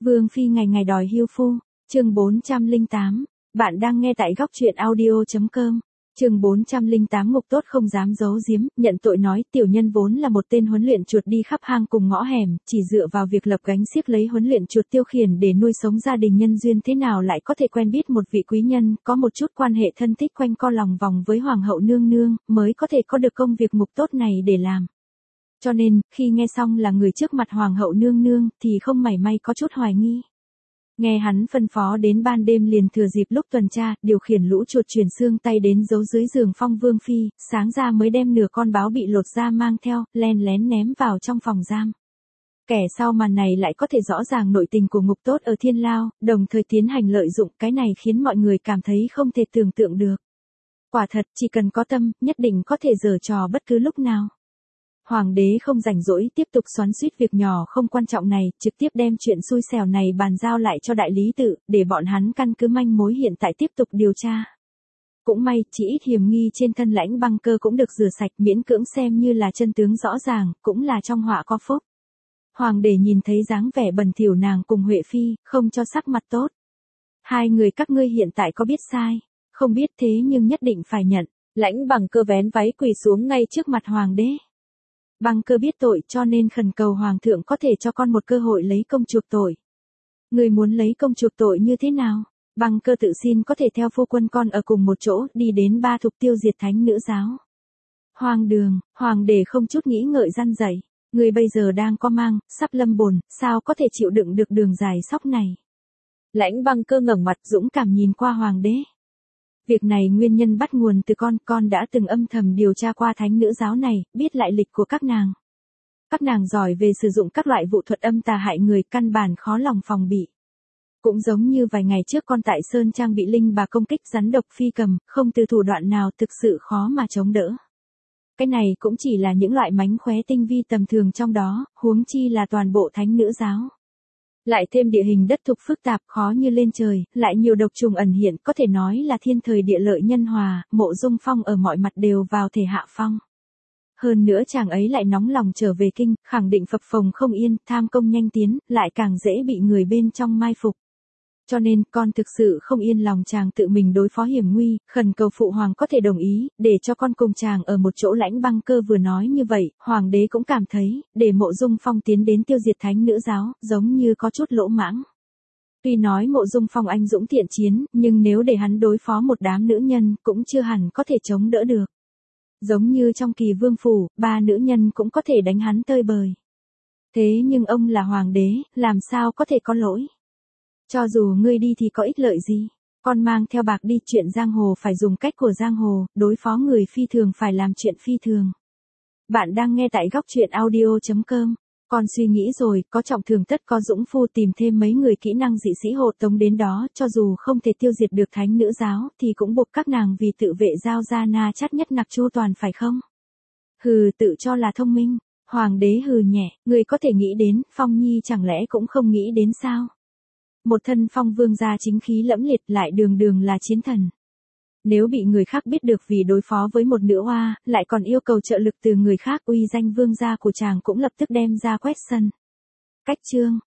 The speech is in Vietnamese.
Vương phi ngày ngày đòi hưu phu, chương 408. Bạn đang nghe tại góc truyện audio.com. Chương 408 Ngục Tốt không dám giấu giếm, nhận tội nói tiểu nhân vốn là một tên huấn luyện chuột đi khắp hang cùng ngõ hẻm, chỉ dựa vào việc lập gánh xiếc lấy huấn luyện chuột tiêu khiển để nuôi sống gia đình, nhân duyên thế nào lại có thể quen biết một vị quý nhân, có một chút quan hệ thân thích quanh co lòng vòng với hoàng hậu nương nương, mới có thể có được công việc ngục tốt này để làm. Cho nên, khi nghe xong là người trước mặt hoàng hậu nương nương, thì không mảy may có chút hoài nghi. Nghe hắn phân phó đến ban đêm liền thừa dịp lúc tuần tra, điều khiển lũ chuột chuyển xương tay đến giấu dưới giường Phong Vương phi, sáng ra mới đem nửa con báo bị lột da mang theo, len lén ném vào trong phòng giam. Kẻ sau màn này lại có thể rõ ràng nội tình của ngục tốt ở Thiên Lao, đồng thời tiến hành lợi dụng, cái này khiến mọi người cảm thấy không thể tưởng tượng được. Quả thật, chỉ cần có tâm, nhất định có thể giở trò bất cứ lúc nào. Hoàng đế không rảnh rỗi tiếp tục xoắn xuýt việc nhỏ không quan trọng này, trực tiếp đem chuyện xui xẻo này bàn giao lại cho đại lý tự, để bọn hắn căn cứ manh mối hiện tại tiếp tục điều tra. Cũng may, chỉ ít hiểm nghi trên thân Lãnh Băng Cơ cũng được rửa sạch, miễn cưỡng xem như là chân tướng rõ ràng, cũng là trong họa có phúc. Hoàng đế nhìn thấy dáng vẻ bẩn thỉu nàng cùng Huệ phi, không cho sắc mặt tốt. Hai người các ngươi hiện tại có biết sai, không biết thế nhưng nhất định phải nhận. Lãnh Băng Cơ vén váy quỳ xuống ngay trước mặt hoàng đế. Băng Cơ biết tội cho nên khẩn cầu hoàng thượng có thể cho con một cơ hội lấy công chuộc tội. Người muốn lấy công chuộc tội như thế nào? Băng Cơ tự xin có thể theo phu quân con ở cùng một chỗ, đi đến Ba Thục tiêu diệt thánh nữ giáo. Hoàng đường, hoàng đế không chút nghĩ ngợi răn dạy. Người bây giờ đang có mang, sắp lâm bồn, sao có thể chịu đựng được đường dài sóc này? Lãnh Băng Cơ ngẩng mặt dũng cảm nhìn qua hoàng đế. Việc này nguyên nhân bắt nguồn từ con đã từng âm thầm điều tra qua thánh nữ giáo này, biết lại lịch của các nàng. Các nàng giỏi về sử dụng các loại vũ thuật âm tà hại người, căn bản khó lòng phòng bị. Cũng giống như vài ngày trước con tại Sơn Trang bị linh bà công kích rắn độc phi cầm, không từ thủ đoạn nào thực sự khó mà chống đỡ. Cái này cũng chỉ là những loại mánh khóe tinh vi tầm thường trong đó, huống chi là toàn bộ thánh nữ giáo. Lại thêm địa hình đất thục phức tạp khó như lên trời, lại nhiều độc trùng ẩn hiện, có thể nói là thiên thời địa lợi nhân hòa, Mộ Dung Phong ở mọi mặt đều vào thể hạ phong. Hơn nữa chàng ấy lại nóng lòng trở về kinh, khẳng định phập phồng không yên, tham công nhanh tiến, lại càng dễ bị người bên trong mai phục. Cho nên, con thực sự không yên lòng chàng tự mình đối phó hiểm nguy, khẩn cầu phụ hoàng có thể đồng ý, để cho con cùng chàng ở một chỗ. Lãnh Băng Cơ vừa nói như vậy, hoàng đế cũng cảm thấy, để Mộ Dung Phong tiến đến tiêu diệt thánh nữ giáo, giống như có chút lỗ mãng. Tuy nói Mộ Dung Phong anh dũng thiện chiến, nhưng nếu để hắn đối phó một đám nữ nhân, cũng chưa hẳn có thể chống đỡ được. Giống như trong Kỳ Vương phủ, 3 nữ nhân cũng có thể đánh hắn tơi bời. Thế nhưng ông là hoàng đế, làm sao có thể có lỗi? Cho dù ngươi đi thì có ích lợi gì? Con mang theo bạc đi, chuyện giang hồ phải dùng cách của giang hồ, đối phó người phi thường phải làm chuyện phi thường. Bạn đang nghe tại góc truyện audio.com. Con suy nghĩ rồi, có trọng thường tất có dũng phu, tìm thêm mấy người kỹ năng dị sĩ hộ tống đến đó, cho dù không thể tiêu diệt được thánh nữ giáo, thì cũng buộc các nàng vì tự vệ giao ra na chắt nhất nặc chu toàn, phải không? Hừ, tự cho là thông minh. Hoàng đế hừ nhẹ, người có thể nghĩ đến, Phong Nhi chẳng lẽ cũng không nghĩ đến sao? Một thân Phong vương gia chính khí lẫm liệt, lại đường đường là chiến thần. Nếu bị người khác biết được vì đối phó với một nữ oa, lại còn yêu cầu trợ lực từ người khác, uy danh vương gia của chàng cũng lập tức đem ra quét sân. Cách chương,